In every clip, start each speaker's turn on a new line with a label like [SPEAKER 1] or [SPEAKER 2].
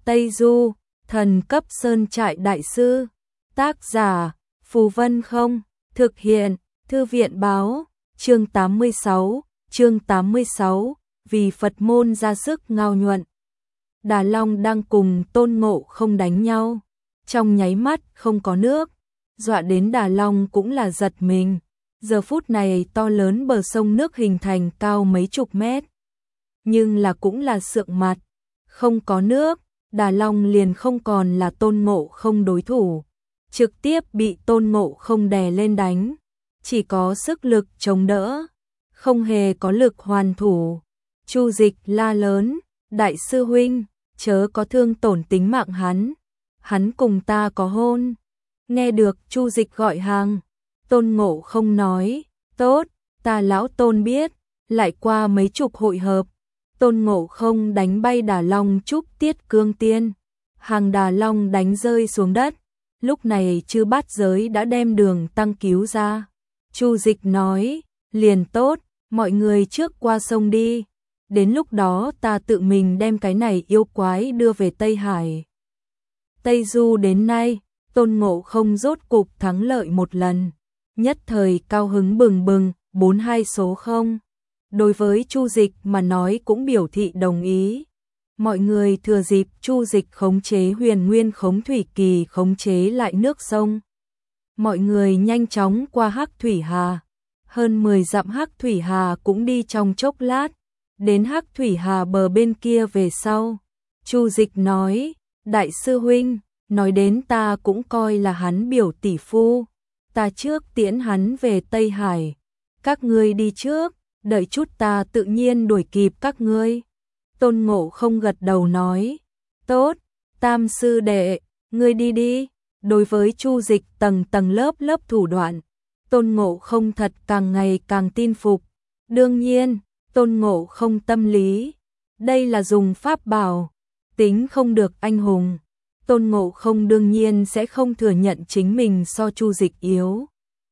[SPEAKER 1] Tây Du, thần cấp sơn trại đại sư. Tác giả, Phù Vân Không, thực hiện, Thư viện báo, chương 86, vì Phật môn ra sức ngao nhuận. Đà Long đang cùng Tôn Ngộ Không đánh nhau, trong nháy mắt không có nước, dọa đến Đà Long cũng là giật mình. Giờ phút này to lớn bờ sông nước hình thành cao mấy chục mét, nhưng là cũng là sượng mặt, không có nước, Đà Long liền không còn là Tôn Ngộ Không đối thủ, trực tiếp bị Tôn Ngộ Không đè lên đánh, chỉ có sức lực chống đỡ, không hề có lực hoàn thủ. Chu Dịch la lớn, đại sư huynh, chớ có thương tổn tính mạng hắn cùng ta có hôn. Nghe được Chu Dịch gọi hàng, Tôn Ngộ Không nói, tốt, ta lão Tôn biết. Lại qua mấy chục hội hợp, Tôn Ngộ Không đánh bay Đà Long trúc tiết cương tiên, hàng Đà Long đánh rơi xuống đất. Lúc này chư bát giới đã đem Đường Tăng cứu ra. Chu Dịch nói, liền tốt, mọi người trước qua sông đi, đến lúc đó ta tự mình đem cái này yêu quái đưa về Tây Hải. Tây Du đến nay, Tôn Ngộ Không rốt cục thắng lợi một lần, nhất thời cao hứng bừng bừng, 42 số 0. Đối với Chu Dịch mà nói cũng biểu thị đồng ý. Mọi người thừa dịp Chu Dịch khống chế Huyền Nguyên Khống Thủy Kỳ khống chế lại nước sông. Mọi người nhanh chóng qua Hắc Thủy Hà. Hơn 10 dặm Hắc Thủy Hà cũng đi trong chốc lát, đến Hắc Thủy Hà bờ bên kia về sau. Chu Dịch nói, đại sư huynh, nói đến ta cũng coi là hắn biểu tỷ phu, ta trước tiễn hắn về Tây Hải, các ngươi đi trước, đợi chút ta tự nhiên đuổi kịp các ngươi. Tôn Ngộ Không gật đầu nói, tốt, tam sư đệ, ngươi đi đi. Đối với Chu Dịch tầng tầng lớp lớp thủ đoạn, Tôn Ngộ Không thật càng ngày càng tin phục. Đương nhiên, Tôn Ngộ Không tâm lý, đây là dùng pháp bảo, tính không được anh hùng. Tôn Ngộ Không đương nhiên sẽ không thừa nhận chính mình so Chu Dịch yếu.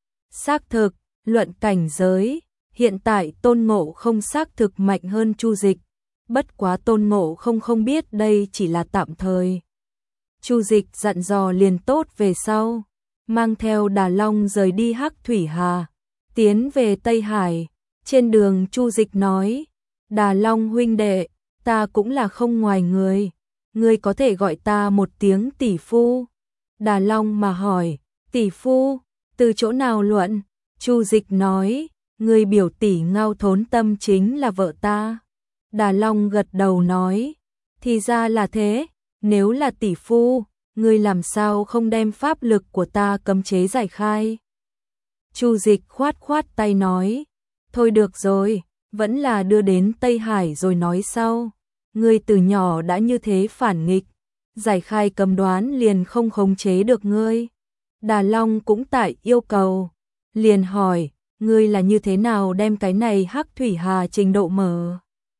[SPEAKER 1] Xác thực, luận cảnh giới, hiện tại Tôn Ngộ Không xác thực mạnh hơn Chu Dịch, bất quá Tôn Ngộ Không không biết đây chỉ là tạm thời. Chu Dịch dặn dò liền tốt về sau, mang theo Đà Long rời đi Hắc Thủy Hà, tiến về Tây Hải. Trên đường Chu Dịch nói, Đà Long huynh đệ, ta cũng là không ngoài người, ngươi có thể gọi ta một tiếng tỷ phu. Đà Long mà hỏi, tỷ phu, từ chỗ nào luận? Chu Dịch nói, ngươi biểu tỷ Ngao Thốn Tâm chính là vợ ta. Đà Long gật đầu nói, thì ra là thế, nếu là tỷ phu, ngươi làm sao không đem pháp lực của ta cấm chế giải khai? Chu Dịch khoát khoát tay nói, thôi được rồi, vẫn là đưa đến Tây Hải rồi nói sau. Ngươi từ nhỏ đã như thế phản nghịch, giải khai cấm đoán liền không khống chế được ngươi. Đà Long cũng tại yêu cầu, liền hỏi, ngươi là như thế nào đem cái này Hắc Thủy Hà trình độ mở?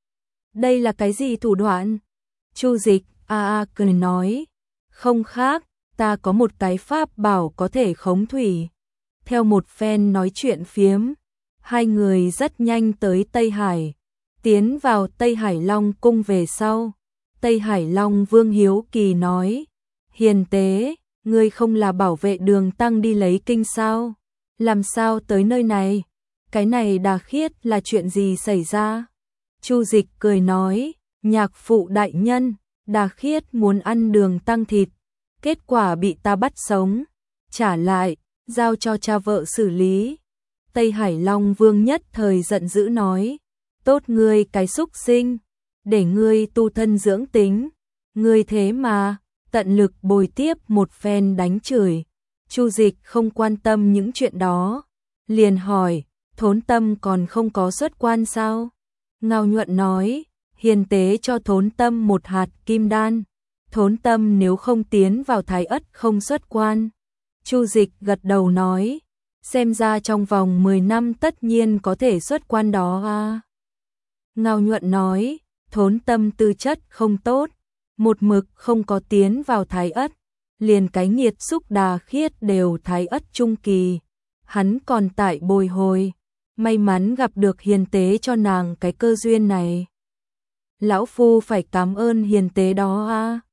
[SPEAKER 1] Đây là cái gì thủ đoạn? Chu Dịch cười nói, không khác, ta có một cái pháp bảo có thể khống thủy. Theo một phen nói chuyện phiếm, hai người rất nhanh tới Tây Hải, tiến vào Tây Hải Long cung về sau. Tây Hải Long Vương hiếu kỳ nói, hiền tế, ngươi không là bảo vệ Đường Tăng đi lấy kinh sao? Làm sao tới nơi này? Cái này Đà Khiết là chuyện gì xảy ra? Chu Dịch cười nói, nhạc phụ đại nhân, Đà Khiết muốn ăn Đường Tăng thịt, kết quả bị ta bắt sống, trả lại, giao cho cha vợ xử lý. Tây Hải Long Vương nhất thời giận dữ nói, tốt ngươi cái xúc sinh, để ngươi tu thân dưỡng tính, ngươi thế mà tận lực bồi tiếp một phen đánh chửi. Chu Dịch không quan tâm những chuyện đó, liền hỏi, Thốn Tâm còn không có xuất quan sao? Ngao Nhuận nói, hiền tế cho Thốn Tâm một hạt kim đan, Thốn Tâm nếu không tiến vào Thái Ất không xuất quan. Chu Dịch gật đầu nói, xem ra trong vòng 10 năm tất nhiên có thể xuất quan đó à. Ngao Nhuận nói, Thốn Tâm tư chất không tốt, một mực không có tiến vào Thái Ất, liền cái nghiệt xúc Đà Khiết đều Thái Ất trung kỳ, hắn còn tại bồi hồi, may mắn gặp được hiền tế cho nàng cái cơ duyên này. Lão phu phải cảm ơn hiền tế đó à.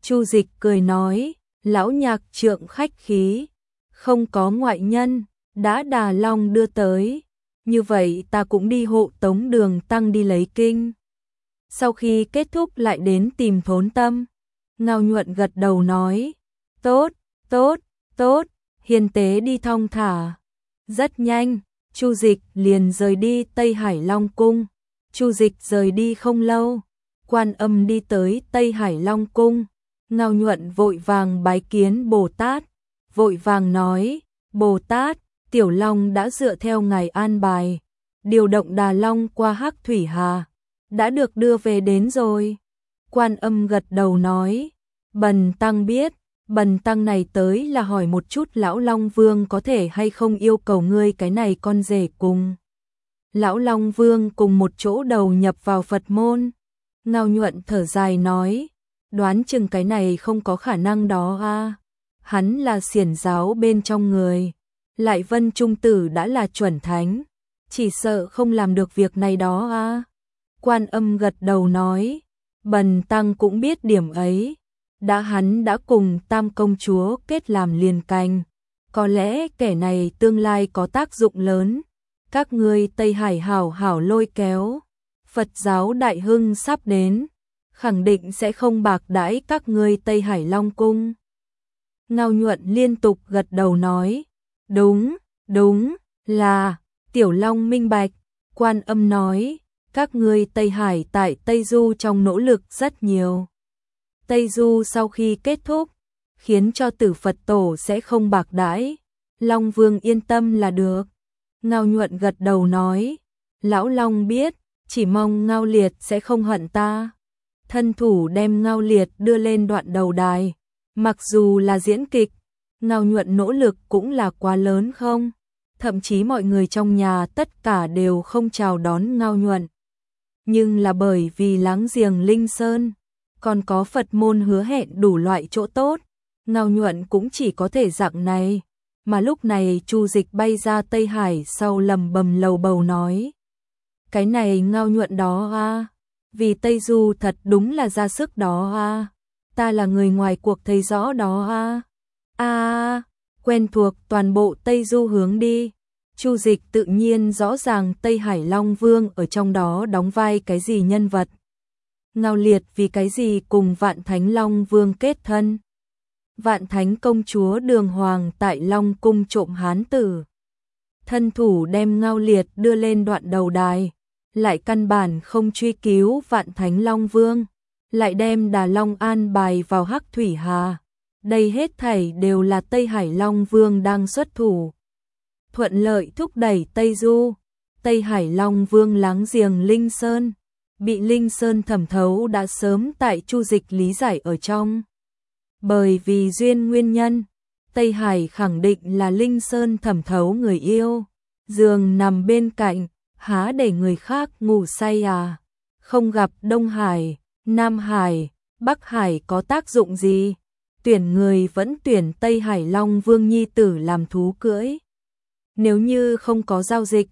[SPEAKER 1] Chu Dịch cười nói, lão nhạc trượng khách khí, không có ngoại nhân, đã Đà Long đưa tới, như vậy ta cũng đi hộ tống Đường Tăng đi lấy kinh. Sau khi kết thúc lại đến tìm Thốn Tâm. Ngao Nhuận gật đầu nói, tốt, tốt, tốt, hiền tế đi thong thả. Rất nhanh, Chu Dịch liền rời đi Tây Hải Long Cung. Chu Dịch rời đi không lâu, Quan Âm đi tới Tây Hải Long Cung. Ngao Nhuận vội vàng bái kiến Bồ Tát, vội vàng nói, Bồ Tát, Tiểu Long đã dựa theo ngài an bài, điều động Đà Long qua Hắc Thủy Hà, đã được đưa về đến rồi. Quan Âm gật đầu nói, Bần Tăng biết, Bần Tăng này tới là hỏi một chút Lão Long Vương có thể hay không yêu cầu ngươi cái này con rể cùng Lão Long Vương cùng một chỗ đầu nhập vào Phật môn. Ngao Nhuận thở dài nói, đoán chừng cái này không có khả năng đó a. Hắn là xiển giáo bên trong người, lại Vân Trung Tử đã là chuẩn thánh, chỉ sợ không làm được việc này đó a. Quan Âm gật đầu nói, Bần Tăng cũng biết điểm ấy, hắn đã cùng Tam công chúa kết làm liền canh, có lẽ kẻ này tương lai có tác dụng lớn. Các ngươi Tây Hải hảo hảo lôi kéo, Phật giáo đại hưng sắp đến, khẳng định sẽ không bạc đãi các ngươi Tây Hải Long Cung. Ngao Nhuận liên tục gật đầu nói, đúng, đúng, là, Tiểu Long minh bạch. Quan Âm nói, các ngươi Tây Hải tại Tây Du trong nỗ lực rất nhiều. Tây Du sau khi kết thúc, khiến cho Tử Phật Tổ sẽ không bạc đãi, Long Vương yên tâm là được. Ngao Nhuận gật đầu nói, Lão Long biết, chỉ mong Ngao Liệt sẽ không hận ta. Thân thủ đem Ngao Liệt đưa lên đoạn đầu đài, mặc dù là diễn kịch, Ngao Nhuận nỗ lực cũng là quá lớn không? Thậm chí mọi người trong nhà tất cả đều không chào đón Ngao Nhuận. Nhưng là bởi vì láng giềng Linh Sơn, còn có Phật môn hứa hẹn đủ loại chỗ tốt, Ngao Nhuận cũng chỉ có thể dạng này. Mà lúc này Chu Dịch bay ra Tây Hải sau lầm bầm lầu bầu nói, cái này Ngao Nhuận đó a, vì Tây Du thật đúng là ra sức đó a, ta là người ngoài cuộc thấy rõ đó a, quen thuộc toàn bộ Tây Du hướng đi. Chu Dịch tự nhiên rõ ràng Tây Hải Long Vương ở trong đó đóng vai cái gì nhân vật. Ngao Liệt vì cái gì cùng Vạn Thánh Long Vương kết thân. Vạn Thánh công chúa Đường Hoàng tại Long Cung trộm hán tử, thân thủ đem Ngao Liệt đưa lên đoạn đầu đài, lại căn bản không truy cứu Vạn Thánh Long Vương, lại đem Đà Long an bài vào Hắc Thủy Hà. Đây hết thảy đều là Tây Hải Long Vương đang xuất thủ, thuận lợi thúc đẩy Tây Du. Tây Hải Long Vương láng giềng Linh Sơn, bị Linh Sơn thẩm thấu đã sớm tại Chu Dịch lý giải ở trong. Bởi vì duyên nguyên nhân, Tây Hải khẳng định là Linh Sơn thẩm thấu người yêu, giường nằm bên cạnh, há để người khác ngủ say à? Không gặp Đông Hải, Nam Hải, Bắc Hải có tác dụng gì? Tuyển người vẫn tuyển Tây Hải Long Vương nhi tử làm thú cưỡi. Nếu như không có giao dịch,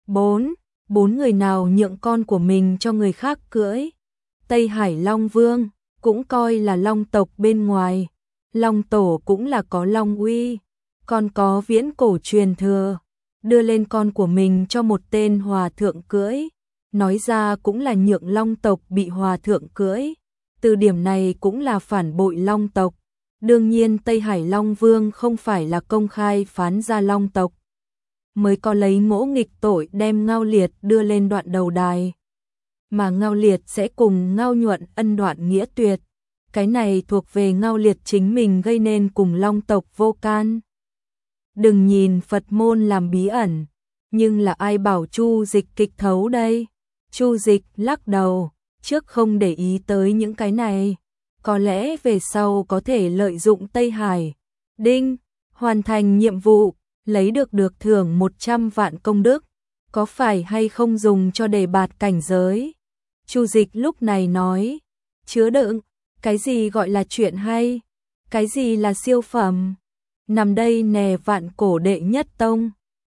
[SPEAKER 1] bốn người nào nhượng con của mình cho người khác cưỡi? Tây Hải Long Vương cũng coi là Long tộc bên ngoài, Long tổ cũng là có Long uy, còn có viễn cổ truyền thừa, đưa lên con của mình cho một tên hòa thượng cưỡi, nói ra cũng là nhượng Long tộc bị hòa thượng cưỡi, từ điểm này cũng là phản bội Long tộc. Đương nhiên Tây Hải Long Vương không phải là công khai phán ra Long tộc, mới có lấy ngỗ nghịch tội đem Ngao Liệt đưa lên đoạn đầu đài, mà Ngao Liệt sẽ cùng Ngao Nhuận ân đoạn nghĩa tuyệt. Cái này thuộc về Ngao Liệt chính mình gây nên cùng Long tộc vô can. Đừng nhìn Phật môn làm bí ẩn, nhưng là ai bảo Chu Dịch kịch thấu đây? Chu Dịch lắc đầu, trước không để ý tới những cái này, có lẽ về sau có thể lợi dụng Tây Hải. Đinh, hoàn thành nhiệm vụ, lấy được thưởng 100 vạn công đức, có phải hay không dùng cho đề bạt cảnh giới? Chu Dịch lúc này nói, chứa đựng, cái gì gọi là chuyện hay, cái gì là siêu phẩm, nằm đây nè Vạn Cổ đệ nhất tông.